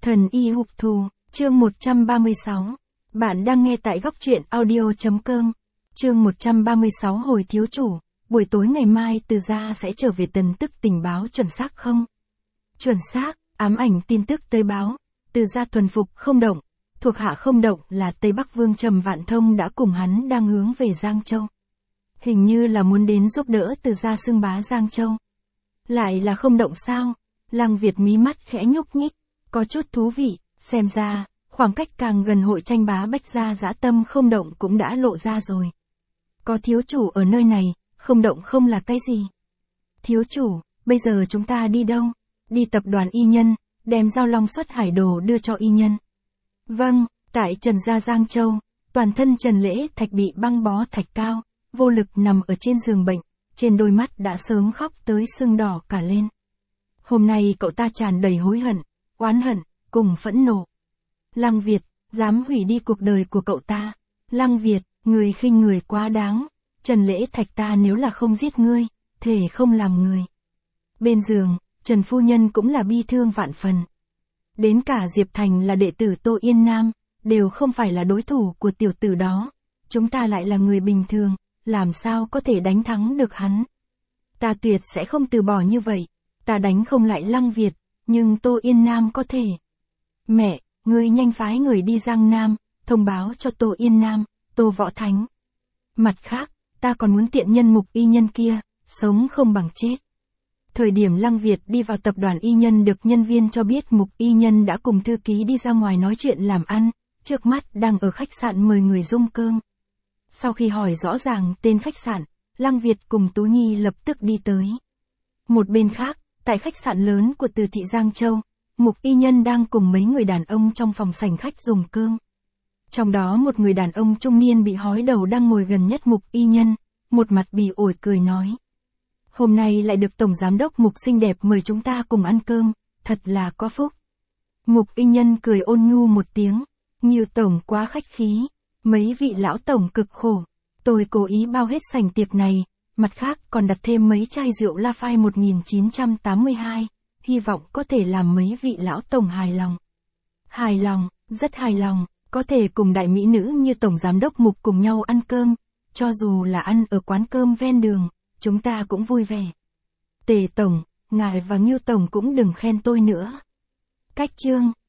Thần y hục thù, chương 136. Bạn đang nghe tại góc truyện audio.com. Chương 136 hồi thiếu chủ, buổi tối ngày mai Từ Gia sẽ trở về tin tức tình báo chuẩn xác không? Chuẩn xác, ám ảnh tin tức tới báo. Từ Gia thuần phục không động, thuộc hạ không động là Tây Bắc Vương Trầm Vạn Thông đã cùng hắn đang hướng về Giang Châu. Hình như là muốn đến giúp đỡ Từ Gia xưng bá Giang Châu. Lại là không động sao? Lăng Việt mí mắt khẽ nhúc nhích, có chút thú vị, xem ra, khoảng cách càng gần hội tranh bá Bách Gia dã tâm không động cũng đã lộ ra rồi. Có thiếu chủ ở nơi này, không động không là cái gì? Thiếu chủ, bây giờ chúng ta đi đâu? Đi tập đoàn Y Nhân, đem Giao Long Xuất Hải đồ đưa cho Y Nhân. Vâng, tại Trần Gia Giang Châu, toàn thân Trần Lễ Thạch bị băng bó thạch cao, vô lực nằm ở trên giường bệnh, trên đôi mắt đã sớm khóc tới sưng đỏ cả lên. Hôm nay cậu ta tràn đầy hối hận, oán hận, cùng phẫn nộ. Lăng Việt, dám hủy đi cuộc đời của cậu ta. Lăng Việt, người khinh người quá đáng. Trần Lễ Thạch ta nếu là không giết ngươi, thể không làm người. Bên giường, Trần Phu Nhân cũng là bi thương vạn phần. Đến cả Diệp Thành là đệ tử Tô Yên Nam, đều không phải là đối thủ của tiểu tử đó. Chúng ta lại là người bình thường, làm sao có thể đánh thắng được hắn. Ta tuyệt sẽ không từ bỏ như vậy. Ta đánh không lại Lăng Việt, nhưng Tô Yên Nam có thể. Mẹ, ngươi nhanh phái người đi Giang Nam, thông báo cho Tô Yên Nam, Tô Võ Thánh. Mặt khác, ta còn muốn tiện nhân Mục Y Nhân kia, sống không bằng chết. Thời điểm Lăng Việt đi vào tập đoàn Y Nhân được nhân viên cho biết Mục Y Nhân đã cùng thư ký đi ra ngoài nói chuyện làm ăn, trước mắt đang ở khách sạn mời người dung cơm. Sau khi hỏi rõ ràng tên khách sạn, Lăng Việt cùng Tú Nhi lập tức đi tới. Một bên khác, tại khách sạn lớn của Từ thị Giang Châu, Mục Y Nhân đang cùng mấy người đàn ông trong phòng sảnh khách dùng cơm. Trong đó một người đàn ông trung niên bị hói đầu đang ngồi gần nhất Mục Y Nhân, một mặt bỉ ổi cười nói. Hôm nay lại được Tổng Giám đốc Mục xinh đẹp mời chúng ta cùng ăn cơm, thật là có phúc. Mục Y Nhân cười ôn nhu một tiếng, Nghiêu Tổng quá khách khí, mấy vị lão tổng cực khổ, tôi cố ý bao hết sảnh tiệc này. Mặt khác còn đặt thêm mấy chai rượu La Phai 1982, hy vọng có thể làm mấy vị lão tổng hài lòng. Hài lòng, rất hài lòng, có thể cùng đại mỹ nữ như Tổng Giám đốc Mục cùng nhau ăn cơm, cho dù là ăn ở quán cơm ven đường, chúng ta cũng vui vẻ. Tề Tổng, ngài và Nghiêu Tổng cũng đừng khen tôi nữa. Cách chương.